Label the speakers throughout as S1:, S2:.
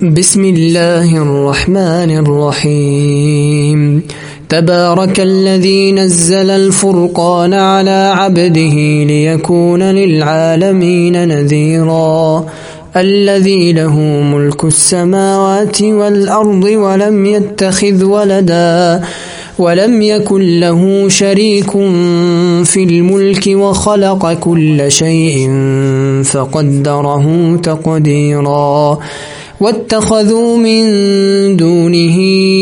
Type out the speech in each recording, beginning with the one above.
S1: بسم الله الرحمن الرحيم. تبارك الذي نزل الفرقان على عبده ليكون للعالمين نذيرا. الذي له ملك السماوات والأرض ولم يتخذ ولدا ولم يكن له شريك في الملك وخلق كل شيء فقدره تقديرا. واتخذوا من دونه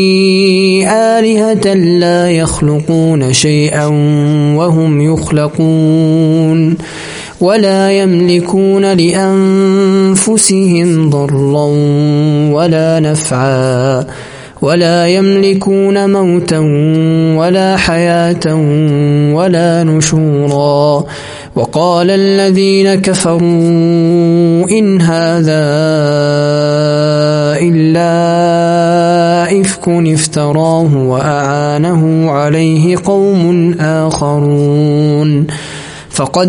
S1: آلهة لا يخلقون شيئا وهم يخلقون ولا يملكون لأنفسهم ضرا ولا نفعا ولا يملكون موتا ولا حياة ولا نشورا. وقال الذين كفروا إن هذا إلا إفك افتراه وأعانه عليه قوم آخرون فقد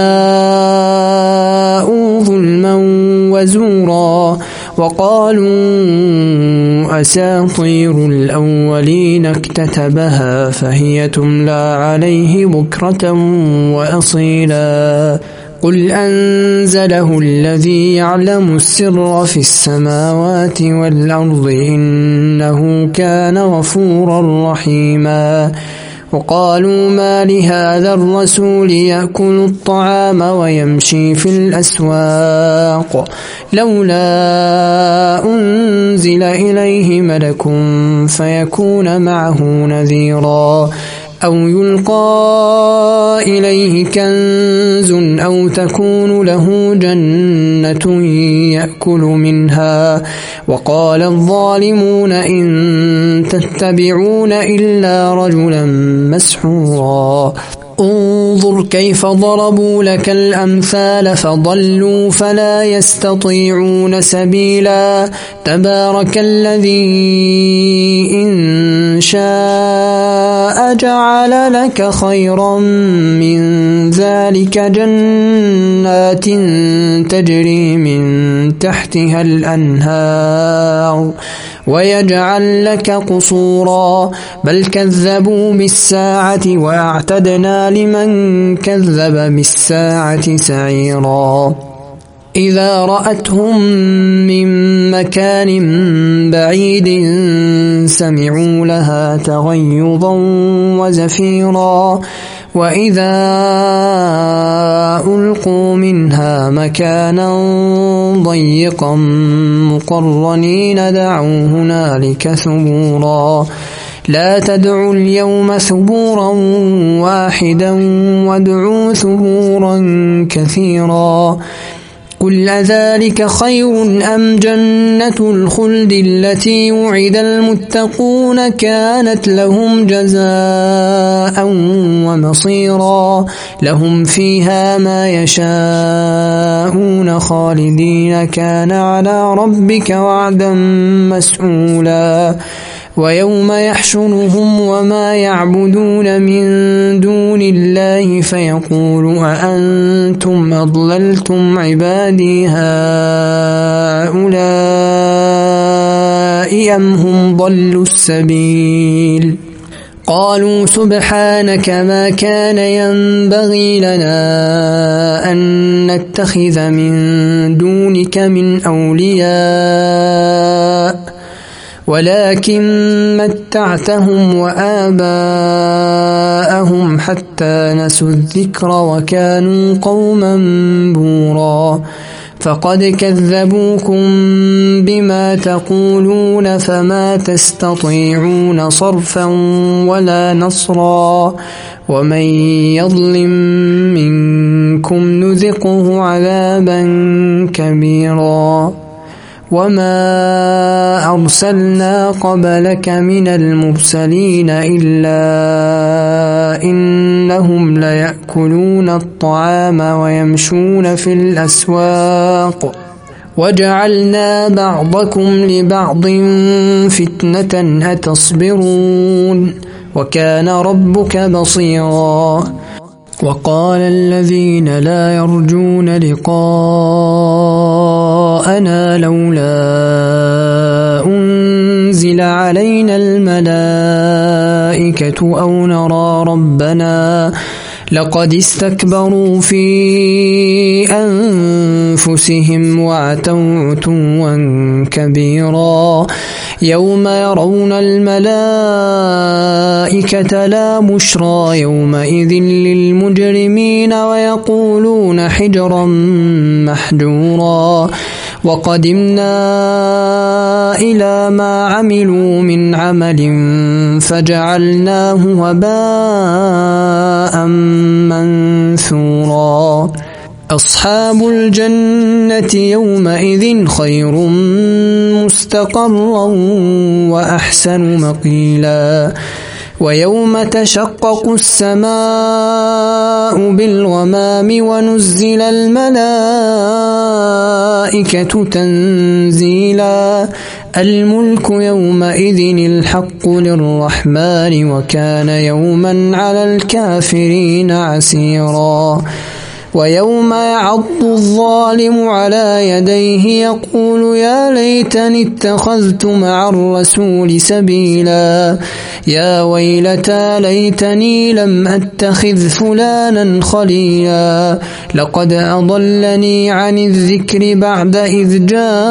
S1: جاءوا ظلما وزورا. وقالوا أساطير الأولين اكتتبها فهي تملى عليه بكرة وأصيلا. قل أنزله الذي يعلم السر في السماوات والأرض إنه كان غفورا رحيما. وقالوا ما لهذا الرسول يأكل الطعام ويمشي في الأسواق لولا أنزل إليه ملك فيكون معه نذيرا أو يلقى إليه كنز أو تكون له جنة يأكل منها. وقال الظالمون إن تتبعون إلا رجلا مسحورا. انظر كيف ضربوا لك الأمثال فضلوا فلا يستطيعون سبيلا. تبارك الذي إن شاء جعل لك خيرا من ذلك جنات تجري من تحتها الأنهار ويجعل لك قصورا. بل كذبوا بالساعة وأعتدنا لمن كذب بالساعة سعيرا. إذا رأتهم من مكان بعيد سمعوا لها تغيظا وزفيرا. وإذا ألقوا منها مكانا ضيقا مقرنين دعوا هنالك ثبورا. لا تدعوا اليوم ثبورا واحدا وادعوا ثبورا كثيرا. قل أذلك خير أم جنة الخلد التي وعد المتقون كانت لهم جزاء ومصيرا. لهم فيها ما يشاءون خالدين كان على ربك وعدا مسئولا. ويوم يحشرهم وما يعبدون من دون الله فيقول أأنتم أضللتم عبادي هؤلاء أم هم ضلوا السبيل. قالوا سبحانك ما كان ينبغي لنا أن نتخذ من دونك من أولياء ولكن متعتهم وآباءهم حتى نسوا الذكر وكانوا قوما بورا. فقد كذبوكم بما تقولون فما تستطيعون صرفا ولا نصرا. ومن يظلم منكم نذقه عذابا كبيرا. وما أرسلنا قبلك من المرسلين إلا إنهم ليأكلون الطعام ويمشون في الأسواق وجعلنا بعضكم لبعض فتنة أتصبرون وكان ربك بصيرا. وقال الذين لا يرجون لقاءنا لولا أو نرى ربنا لقد استكبروا في أنفسهم وعتوا عتوا كبيرا يوم يرون الملائكة لا بشرى يومئذ للمجرمين ويقولون حجرا محجورا وقدمنا إلى ما عملوا من عمل فجعلناه هباء منثورا أصحاب الجنة يومئذ خير مستقرا وأحسن مقيلا ويوم تشقق السماء بالغمام ونزل الملائكة تنزيلا الملك يومئذ الحق للرحمن وكان يوما على الكافرين عسيرا ويوم يعض الظالم على يديه يقول يا ليتني اتخذت مع الرسول سبيلا يا ويلتى ليتني لم أتخذ فلانا خليلا لقد أضلني عن الذكر بعد إذ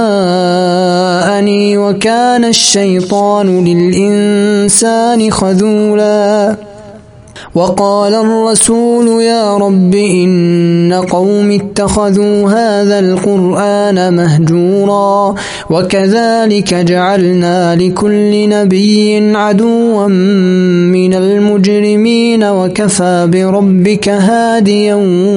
S1: جاءني وكان الشيطان للإنسان خذولا وقال الرسول يا رب إن قوم اتخذوا هذا القرآن مهجورا وكذلك جعلنا لكل نبي عدوا من المجرمين وكفى بربك هاديا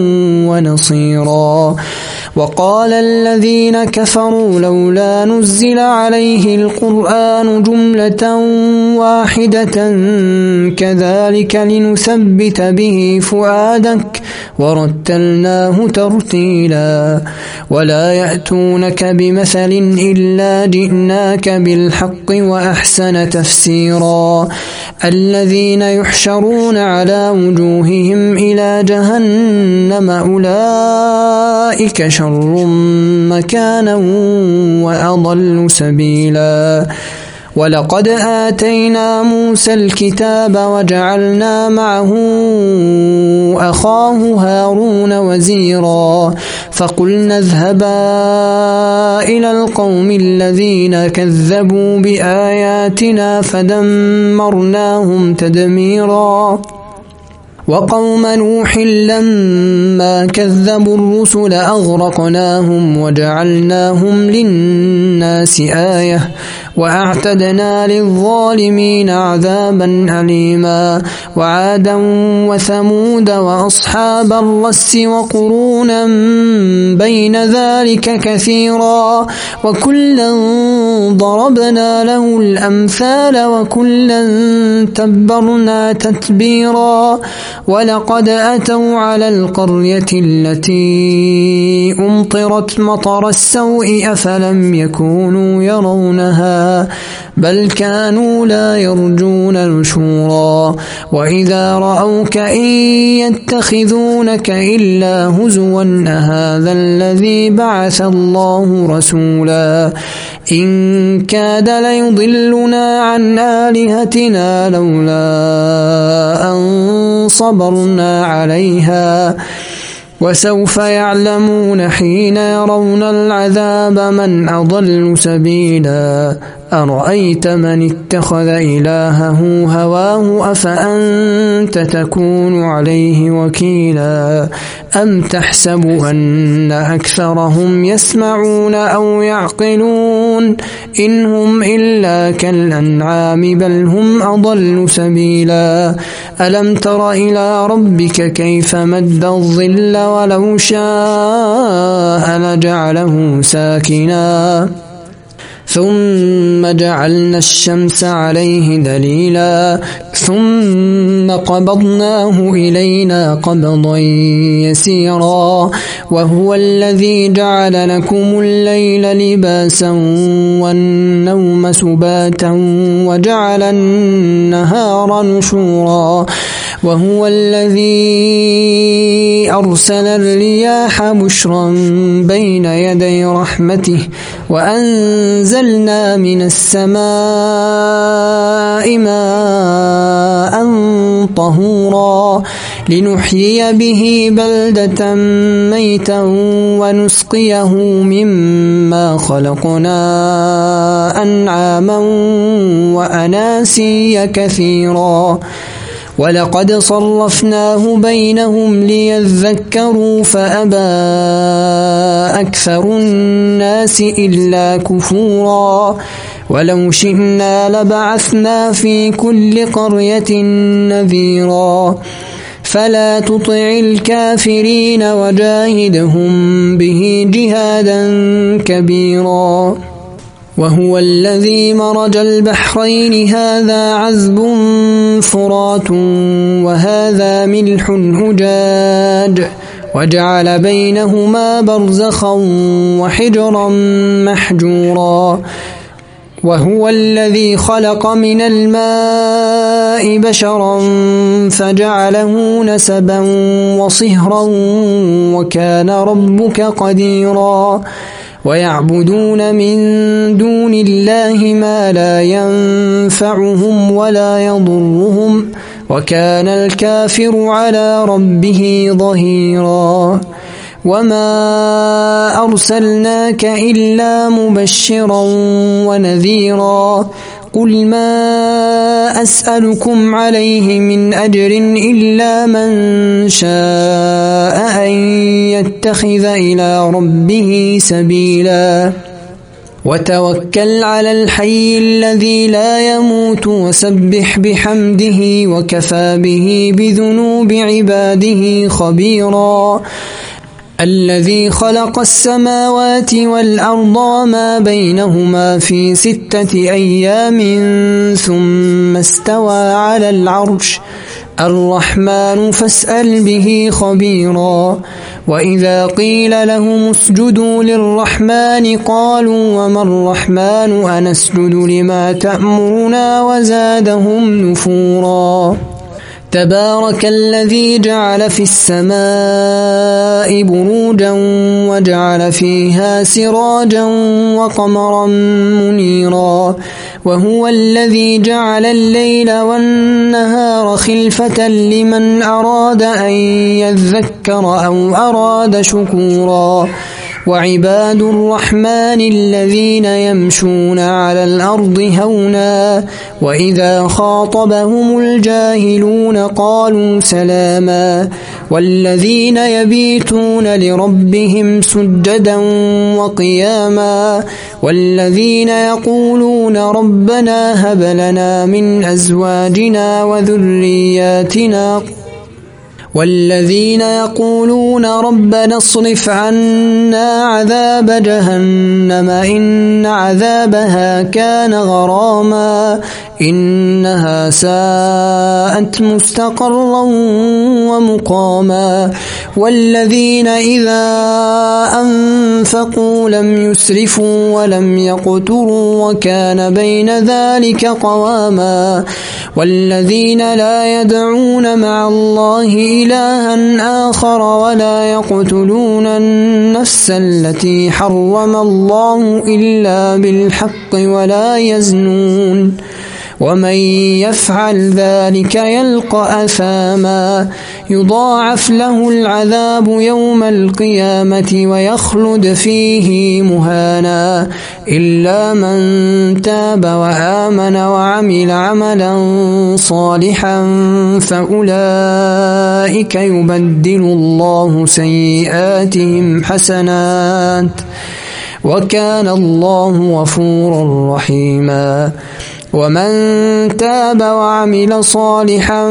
S1: ونصيرا وقال الذين كفروا لولا نزل عليه القرآن جملة واحدة كذلك لنثبت به فؤادك ورتلناه ترتيلا ولا يأتونك بمثل إلا جئناك بالحق وأحسن تفسيرا الذين يحشرون على وجوههم إلى جهنم أولئك شر مكانا وأضل سبيلا ولقد آتينا موسى الكتاب وجعلنا معه أخاه هارون وزيرا فقلنا اذهبا إلى القوم الذين كذبوا بآياتنا فدمرناهم تدميرا وقوم نوح لما كذبوا الرسل أغرقناهم وجعلناهم للناس آية وأعتدنا للظالمين عذابا أليما وعادا وثمود وأصحاب الرس وقرونا بين ذلك كثيرا وكلا ضربنا له الأمثال وكلا تبرنا تتبيرا ولقد أتوا على القرية التي أمطرت مطر السوء أفلم يكونوا يرونها بل كانوا لا يرجون نشورا وإذا رأوك إن يتخذونك إلا هزوا أهذا الذي بعث الله رسولا إن كاد ليضلنا عن آلهتنا لولا أن صبرنا عليها وسوف يعلمون حين يرون العذاب من أضل سبيلا أرأيت من اتخذ إلهه هواه أفأنت تكون عليه وكيلا أم تحسب أن أكثرهم يسمعون أو يعقلون إن هم إلا كالأنعام بل هم أضل سبيلا ألم تر إلى ربك كيف مد الظل ولو شاء لجعله ساكنا ثم جعلنا الشمس عليه دليلا ثم قبضناه إلينا قبضا يسيرا وهو الذي جعل لكم الليل لباسا والنوم الليل سباتا وجعل النهار نشورا وهو الذي أرسل الرياح بشرا بين يدي رحمته وأنزلنا من السماء ماء طهورا لنحيي به بلدة ميتا ونسقيه مما خلقنا أنعاما وأناسيا كثيرا ولقد صرفناه بينهم ليذكروا فأبى أكثر الناس إلا كفورا ولو شئنا لبعثنا في كل قرية نذيرا فلا تطع الكافرين وجاهدهم به جهادا كبيرا وهو الذي مرج البحرين هذا عذب فرات وهذا ملح أجاج وجعل بينهما برزخا وحجرا محجورا وهو الذي خلق من الماء بشرا فجعله نسبا وصهرا وكان ربك قديرا ويعبدون من دون الله ما لا ينفعهم ولا يضرهم وكان الكافر على ربه ظهيرا وما أرسلناك إلا مبشرا ونذيرا قل ما أسألكم عليه من أجر إلا من شاء أن يتخذ إلى ربه سبيلا وتوكل على الحي الذي لا يموت وسبح بحمده وكفى به بذنوب عباده خبيرا الذي خلق السماوات والأرض وما بينهما في 6 أيام ثم استوى على العرش الرحمن فاسأل به خبيرا وإذا قيل لهم اسجدوا للرحمن قالوا وما الرحمن أنسجد لما تأمرنا وزادهم نفورا تبارك الذي جعل في السماء بروجا وجعل فيها سراجا وقمرا منيرا وهو الذي جعل الليل والنهار خلفة لمن أراد أن يذكر أو أراد شكورا وعباد الرحمن الذين يمشون على الأرض هونا وإذا خاطبهم الجاهلون قالوا سلاما والذين يبيتون لربهم سجدا وقياما والذين يقولون ربنا هب لنا من أزواجنا وذرياتنا والذين يقولون ربنا اصرف عنا عذاب جهنم إن عذابها كان غراما إنها ساءت مستقرا ومقاما والذين إذا أنفقوا لم يسرفوا ولم يقتروا وكان بين ذلك قواما والذين لا يدعون مع الله إلها آخر ولا يقتلون النفس التي حرم الله إلا بالحق ولا يزنون ومن يفعل ذلك يلقى أثاما يضاعف له العذاب يوم القيامة ويخلد فيه مهانا إلا من تاب وآمن وعمل عملا صالحا فأولئك يبدل الله سيئاتهم حسنات وكان الله غفورا رحيما ومن تاب وعمل صالحا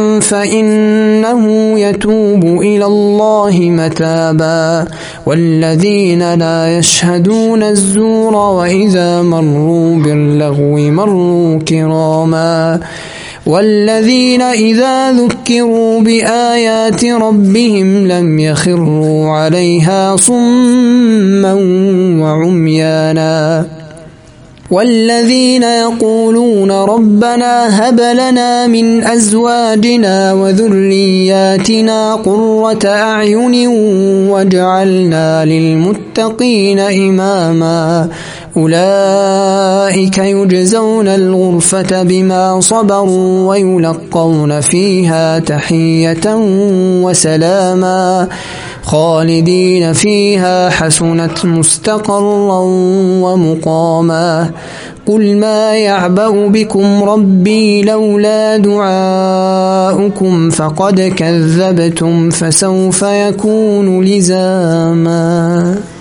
S1: فإنه يتوب إلى الله متابا والذين لا يشهدون الزور وإذا مروا باللغو مروا كراما والذين إذا ذكروا بآيات ربهم لم يخروا عليها صما وعميانا والذين يقولون ربنا هب لنا من أزواجنا وذرياتنا قرة أعين واجعلنا للمتقين إماما أولئك يجزون الغرفة بما صبروا ويلقون فيها تحية وسلاما خالدين فيها حسنت مستقرا ومقاما قل ما يعبأ بكم ربي لولا دعاؤكم فقد كذبتم فسوف يكون لزاما.